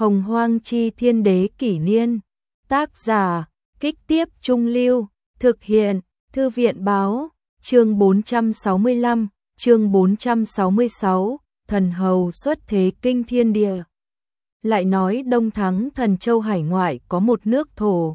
Hồng Hoang Chi Thiên Đế Kỷ Niên. Tác giả, Kích Tiếp Trung Lưu. Thực hiện, Thư viện Báo. Chương 465, chương 466, Thần Hầu xuất thế kinh thiên địa. Lại nói Đông Thắng Thần Châu hải ngoại có một nước thổ,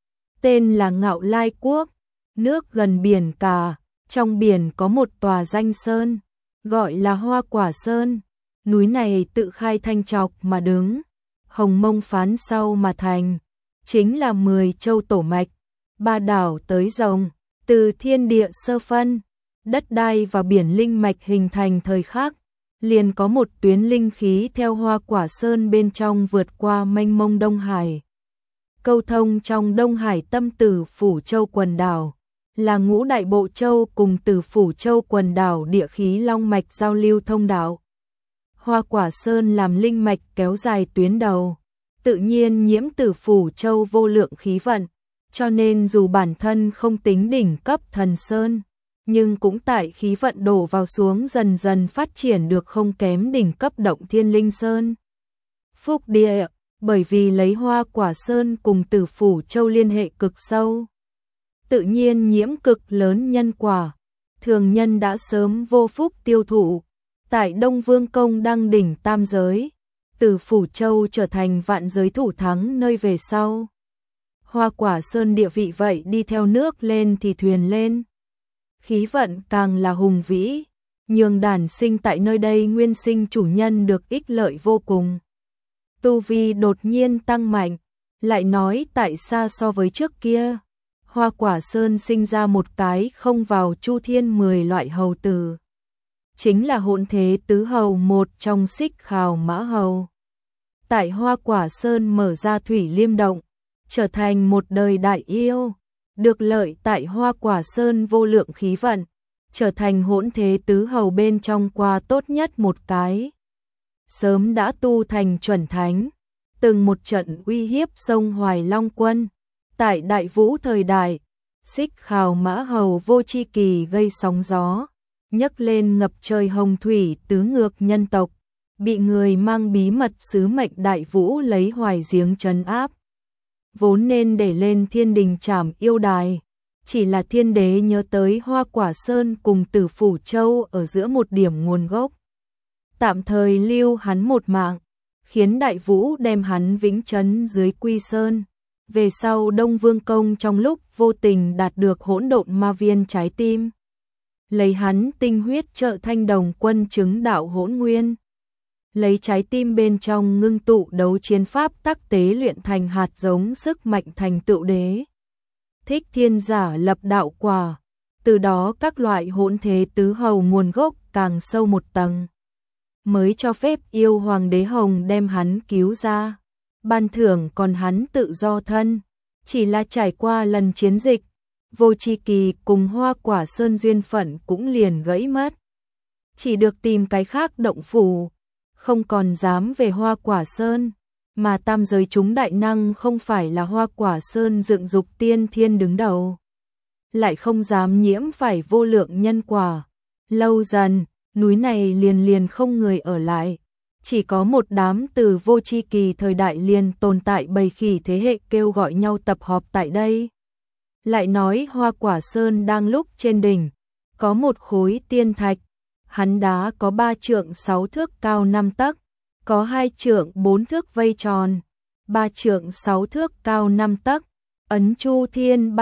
tên là Ngạo Lai Quốc, nước gần biển cả, trong biển có một tòa danh sơn, gọi là Hoa Quả Sơn. Núi này tự khai thanh trọc mà đứng, hồng mông phán sau mà thành, chính là 10 châu tổ mạch, 3 đảo tới rồng, từ thiên địa sơ phân, đất đai và biển linh mạch hình thành thời khắc, liền có một tuyến linh khí theo Hoa Quả Sơn bên trong vượt qua mênh mông Đông Hải. Câu thông trong Đông Hải tâm Tử Phủ Châu quần đảo, là ngũ đại bộ châu cùng Tử Phủ Châu quần đảo địa khí long mạch giao lưu thông đạo. Hoa Quả Sơn làm linh mạch kéo dài tuyến đầu, tự nhiên nhiễm Tử Phủ Châu vô lượng khí vận, cho nên dù bản thân không tính đỉnh cấp thần sơn, nhưng cũng tại khí vận đổ vào xuống dần dần phát triển được không kém đỉnh cấp Động Thiên Linh Sơn. Phúc địa, bởi vì lấy Hoa Quả Sơn cùng Tử Phủ Châu liên hệ cực sâu, tự nhiên nhiễm cực lớn nhân quả, thường nhân đã sớm vô phúc tiêu thụ. Tại Đông Vương Công đăng đỉnh tam giới, Tử Phủ Châu trở thành vạn giới thủ thắng nơi về sau. Hoa Quả Sơn địa vị vậy đi theo nước lên thì thuyền lên. Khí vận càng là hùng vĩ, nhường đản sinh tại nơi đây nguyên sinh chủ nhân được ích lợi vô cùng. Tu vi đột nhiên tăng mạnh, lại nói tại sao so với trước kia, Hoa Quả Sơn sinh ra một cái không vào chu thiên 10 loại hầu tử. Chính là Hỗn Thế Tứ Hầu, một trong Xích Khào Mã Hầu. Tại Hoa Quả Sơn mở ra thủy liêm động, trở thành một đời đại yêu, được lợi tại Hoa Quả Sơn vô lượng khí vận, trở thành Hỗn Thế Tứ Hầu bên trong qua tốt nhất một cái. Sớm đã tu thành chuẩn thánh, từng một trận uy hiếp sông Hoài Long Quân. Tại Đại Vũ thời đại, Xích Khào Mã Hầu vô chi kỳ gây sóng gió, nhấc lên ngập trời hồng thủy tứ ngược nhân tộc, bị người mang bí mật sứ mệnh Đại Vũ lấy hoài giếng trấn áp. Vốn nên để lên thiên đình trảm yêu đài, chỉ là thiên đế nhớ tới Hoa Quả Sơn cùng Tử Phủ Châu ở giữa một điểm nguồn gốc, tạm thời lưu hắn một mạng, khiến Đại Vũ đem hắn vĩnh trấn dưới Quy Sơn. Về sau Đông Vương Công trong lúc vô tình đạt được Hỗn Độn Ma Viên trái tim, lấy hắn tinh huyết trợ Thanh Đồng Quân chứng đạo hỗn nguyên, lấy trái tim bên trong ngưng tụ đấu chiến pháp tắc tế luyện thành hạt giống sức mạnh thành tựu đế. Thích Thiên Giả lập đạo quả, từ đó các loại Hỗn Thế Tứ Hầu nguồn gốc càng sâu một tầng, mới cho phép yêu Hoàng Đế Hồng đem hắn cứu ra, ban thưởng còn hắn tự do thân. Chỉ là trải qua lần chiến dịch, vô chi kỳ cùng Hoa Quả Sơn duyên phận cũng liền gãy mất, chỉ được tìm cái khác động phủ, không còn dám về Hoa Quả Sơn, mà tam giới chúng đại năng không phải là Hoa Quả Sơn dựng dục tiên thiên đứng đầu, lại không dám nhiễm phải vô lượng nhân quả. Lâu dần, núi này liền không người ở lại, chỉ có một đám từ vô chi kỳ thời đại liền tồn tại bầy khỉ thế hệ kêu gọi nhau tập họp tại đây. Lại nói Hoa Quả Sơn đang lúc trên đỉnh, có một khối tiên thạch, hắn đá có 3 trượng 6 thước cao 5 tấc, có 2 trượng 4 thước vây tròn, 3 trượng 6 thước cao 5 tấc, ấn chu thiên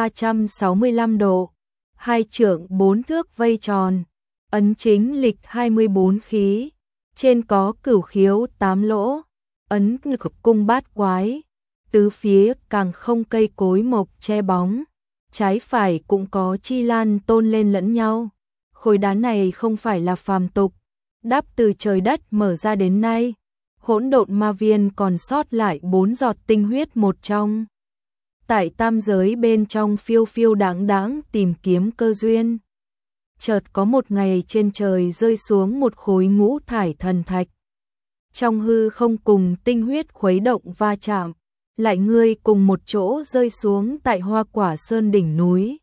365 độ, 2 trượng 4 thước vây tròn, ấn chính lịch 24 khí, trên có cửu khiếu 8 lỗ, ấn ngực cung bát quái, tứ phía càng không cây cối mộc che bóng, trái phải cũng có chi lan tôn lên lẫn nhau. Khối đá này không phải là phàm tục, đáp từ trời đất mở ra đến nay, Hỗn Độn Ma Viên còn sót lại 4 giọt tinh huyết một trong. Tại tam giới bên trong phiêu phiêu đáng đáng tìm kiếm cơ duyên, chợt có một ngày trên trời rơi xuống một khối ngũ thải thần thạch. Trong hư không cùng tinh huyết khuấy động va chạm, lại ngươi cùng một chỗ rơi xuống tại Hoa Quả Sơn đỉnh núi,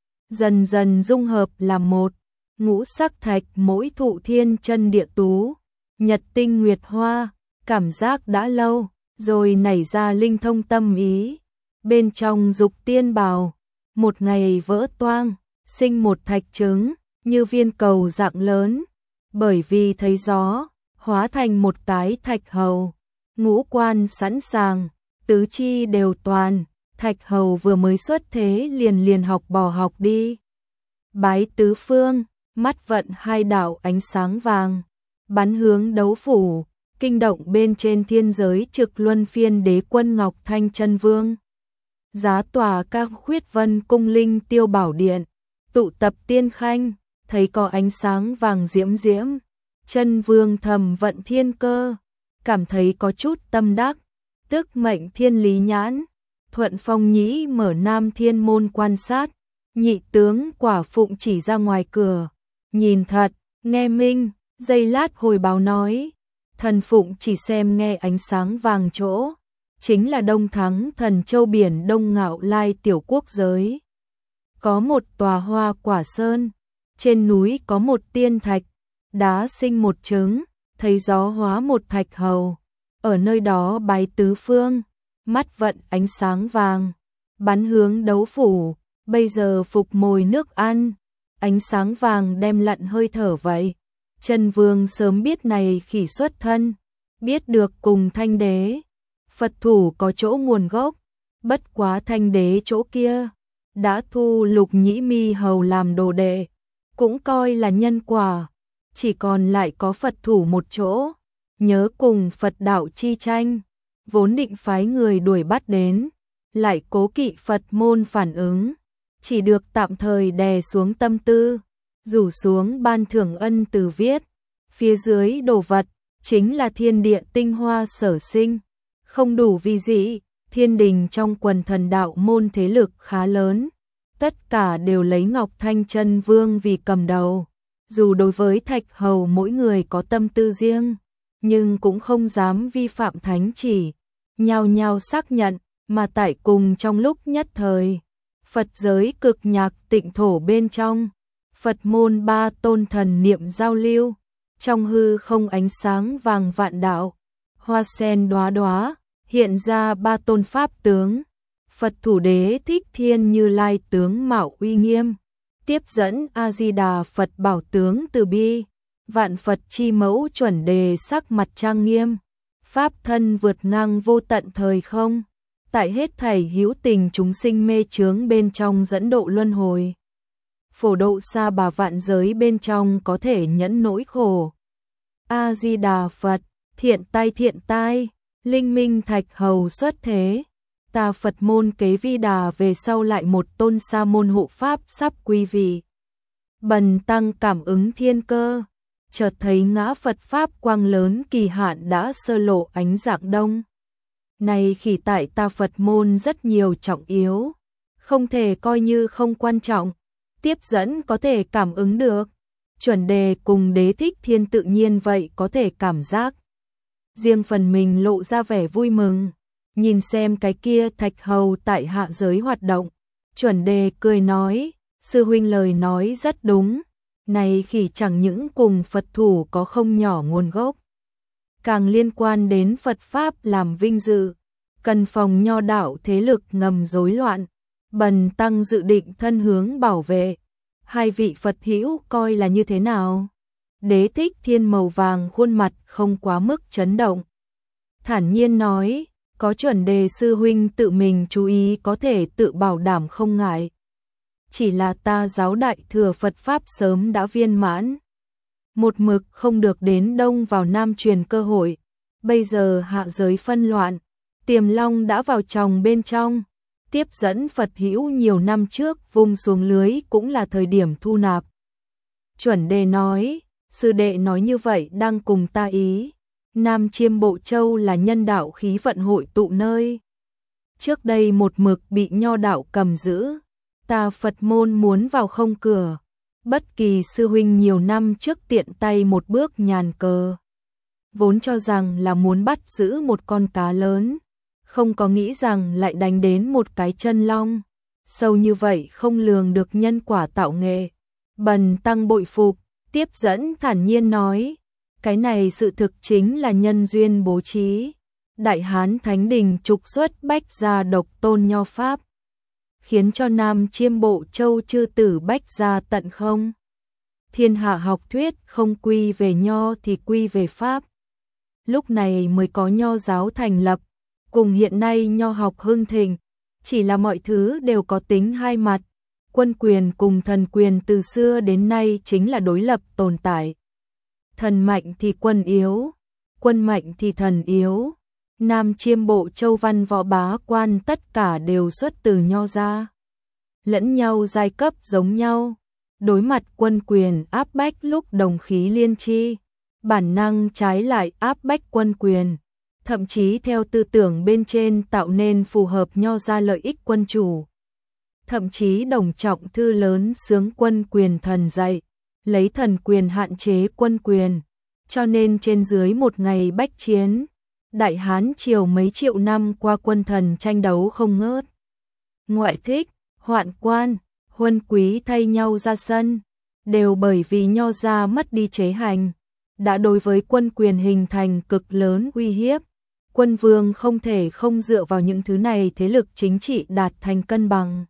dần dần dung hợp làm một. Ngũ sắc thạch mỗi thụ thiên chân địa tú, nhật tinh nguyệt hoa, cảm giác đã lâu, rồi nảy ra linh thông tâm ý. Bên trong dục tiên bào, một ngày vỡ toang, sinh một thạch trứng, như viên cầu dạng lớn, bởi vì thấy gió, hóa thành một cái thạch hầu, ngũ quan sẵn sàng, tứ chi đều toàn, thạch hầu vừa mới xuất thế liền học bỏ học đi. Bái tứ phương, mắt vận hai đạo ánh sáng vàng, bắn hướng đấu phủ, kinh động bên trên thiên giới Trực Luân Phiên Đế Quân Ngọc Thanh Chân Vương. Giá tòa các khuyết vân cung linh tiêu bảo điện, tụ tập tiên khanh, thấy có ánh sáng vàng diễm diễm, Chân Vương thầm vận thiên cơ, cảm thấy có chút tâm đắc, tức mệnh thiên lý nhãn, thuận phong nhĩ mở nam thiên môn quan sát, nhị tướng quả phụng chỉ ra ngoài cửa, nhìn thật, nghe minh, giây lát hồi báo nói, thần phụng chỉ xem nghe ánh sáng vàng chỗ, chính là Đông Thắng Thần Châu biển Đông Ngạo Lai tiểu quốc giới. Có một tòa hoa quả sơn, trên núi có một tiên thạch, đá sinh một trứng, thấy gió hóa một thạch hầu, ở nơi đó bái tứ phương, mắt vận ánh sáng vàng, bắn hướng đấu phủ, bây giờ phục mồi nước ăn, ánh sáng vàng đem lặn hơi thở vậy. Chân Vương sớm biết này khỉ xuất thân, biết được cùng Thanh Đế, Phật thủ có chỗ nguồn gốc, bất quá Thanh Đế chỗ kia, đã thu Lục Nhĩ Mi hầu làm đồ đệ, cũng coi là nhân quả, chỉ còn lại có Phật thủ một chỗ, nhớ cùng Phật đạo chi tranh, vốn định phái người đuổi bắt đến, lại cố kỵ Phật môn phản ứng, chỉ được tạm thời đè xuống tâm tư, rủ xuống ban thưởng ân từ viết, phía dưới đồ vật, chính là thiên địa tinh hoa sở sinh, không đủ vi dị, thiên đình trong quần thần đạo môn thế lực khá lớn, tất cả đều lấy Ngọc Thanh Chân Vương vì cầm đầu, dù đối với thạch hầu mỗi người có tâm tư riêng, nhưng cũng không dám vi phạm thánh chỉ, nhao nhao xác nhận, mà tại cùng trong lúc nhất thời, Phật giới cực nhạc tịnh thổ bên trong, Phật môn ba tôn thần niệm giao lưu, trong hư không ánh sáng vàng vạn đạo, hoa sen đóa đóa, hiện ra ba tôn pháp tướng, Phật thủ đế Thích Thiên Như Lai tướng mạo uy nghiêm, tiếp dẫn A Di Đà Phật bảo tướng từ bi, vạn Phật chi mẫu chuẩn đề sắc mặt trang nghiêm, pháp thân vượt ngang vô tận thời không, tại hết thảy hữu tình chúng sinh mê chướng bên trong dẫn độ luân hồi, phổ độ xa bà vạn giới bên trong có thể nhẫn nỗi khổ. A Di Đà Phật, thiện tai, linh minh thạch hầu xuất thế, ta Phật môn kế vi đà về sau lại một tôn sa môn hộ pháp sắp quy vị. Bần tăng cảm ứng thiên cơ, chợt thấy ngã Phật pháp quang lớn kỳ hạn đã sơ lộ ánh dạng đông. Này khỉ tại ta Phật môn rất nhiều trọng yếu, không thể coi như không quan trọng, tiếp dẫn có thể cảm ứng được, chuẩn đề cùng đế Thích Thiên tự nhiên vậy có thể cảm giác. Riêng phần mình lộ ra vẻ vui mừng, nhìn xem cái kia thạch hầu tại hạ giới hoạt động, chuẩn đề cười nói, sư huynh lời nói rất đúng, này khỉ chẳng những cùng Phật thủ có không nhỏ nguồn gốc, càng liên quan đến Phật Pháp làm vinh dự, cần phòng nho đạo thế lực ngầm rối loạn, bần tăng dự định thân hướng bảo vệ. Hai vị Phật hữu coi là như thế nào? Đế Thích Thiên màu vàng khuôn mặt không quá mức chấn động, thản nhiên nói, có chuẩn đề sư huynh tự mình chú ý có thể tự bảo đảm không ngại. Chỉ là ta giáo đại thừa Phật Pháp sớm đã viên mãn, một mực không được đến Đông vào Nam truyền cơ hội, bây giờ hạ giới phân loạn, Tiềm Long đã vào chồng bên trong, tiếp dẫn Phật hữu nhiều năm trước vung xuống lưới cũng là thời điểm thu nạp. Chuẩn đề nói, sư đệ nói như vậy đang cùng ta ý, Nam Chiêm Bộ Châu là nhân đạo khí vận hội tụ nơi. Trước đây một mực bị nho đạo cầm giữ, ta Phật môn muốn vào không cửa, bất kỳ sư huynh nhiều năm trước tiện tay một bước nhàn cờ. Vốn cho rằng là muốn bắt giữ một con cá lớn, không có nghĩ rằng lại đánh đến một cái chân long, sâu như vậy không lường được nhân quả tạo nghệ. Bần tăng bội phục, tiếp dẫn thản nhiên nói, cái này sự thực chính là nhân duyên bố trí, Đại Hán Thánh Đình trục xuất Bách gia độc tôn nho pháp, khiến cho Nam Chiêm Bộ Châu chư tử Bách gia tận không. Thiên hạ học thuyết không quy về nho thì quy về pháp. Lúc này mới có nho giáo thành lập, cùng hiện nay nho học hưng thịnh, chỉ là mọi thứ đều có tính hai mặt. Quân quyền cùng thần quyền từ xưa đến nay chính là đối lập tồn tại. Thần mạnh thì quân yếu, quân mạnh thì thần yếu. Nam Chiêm Bộ Châu văn võ bá quan tất cả đều xuất từ nho gia. Lẫn nhau giai cấp giống nhau, đối mặt quân quyền áp bách lúc đồng khí liên chi, bản năng trái lại áp bách quân quyền, thậm chí theo tư tưởng bên trên tạo nên phù hợp nho gia lợi ích quân chủ. Thậm chí đồng trọng thư lớn xướng quân quyền thần dạy, lấy thần quyền hạn chế quân quyền, cho nên trên dưới một ngày bách chiến, Đại Hán triều mấy triệu năm qua quân thần tranh đấu không ngớt. Ngoại thích, hoạn quan, huân quý thay nhau ra sân, đều bởi vì nho gia mất đi chế hành, đã đối với quân quyền hình thành cực lớn uy hiếp. Quân vương không thể không dựa vào những thứ này thế lực chính trị đạt thành cân bằng.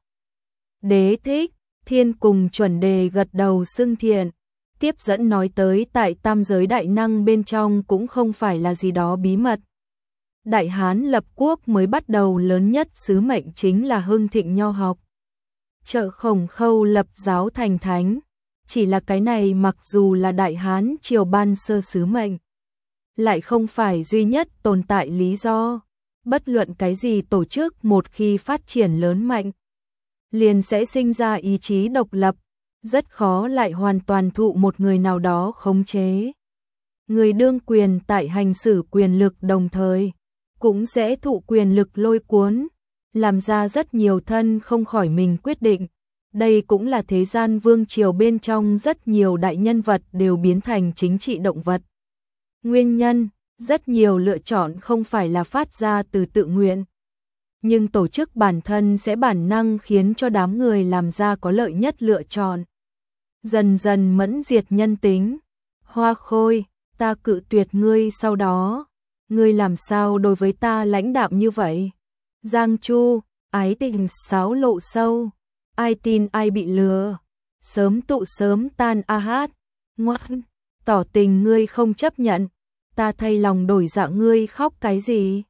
Đế thích, thiên cùng chuẩn đề gật đầu xưng thiện, tiếp dẫn nói tới tại tam giới đại năng bên trong cũng không phải là gì đó bí mật. Đại Hán lập quốc mới bắt đầu lớn nhất sứ mệnh chính là hưng thịnh nho học. Trợ Khổng Khâu lập giáo thành thánh, chỉ là cái này mặc dù là Đại Hán triều ban sơ sứ mệnh, lại không phải duy nhất tồn tại lý do. Bất luận cái gì tổ chức một khi phát triển lớn mạnh, liền sẽ sinh ra ý chí độc lập, rất khó lại hoàn toàn thụ một người nào đó khống chế. Người đương quyền tại hành xử quyền lực đồng thời, cũng sẽ thụ quyền lực lôi cuốn, làm ra rất nhiều thân không khỏi mình quyết định. Đây cũng là thế gian vương triều bên trong rất nhiều đại nhân vật đều biến thành chính trị động vật. Nguyên nhân, rất nhiều lựa chọn không phải là phát ra từ tự nguyện, nhưng tổ chức bản thân sẽ bản năng khiến cho đám người làm ra có lợi nhất lựa chọn. Dần dần mẫn diệt nhân tính. Hoa Khôi, ta cự tuyệt ngươi, sau đó ngươi làm sao đối với ta lãnh đạm như vậy? Giang Chu, ái tình xáo lộ sâu, ai tin ai bị lừa, sớm tụ sớm tan a hát. Ngoan, tỏ tình ngươi không chấp nhận, ta thay lòng đổi dạ, ngươi khóc cái gì?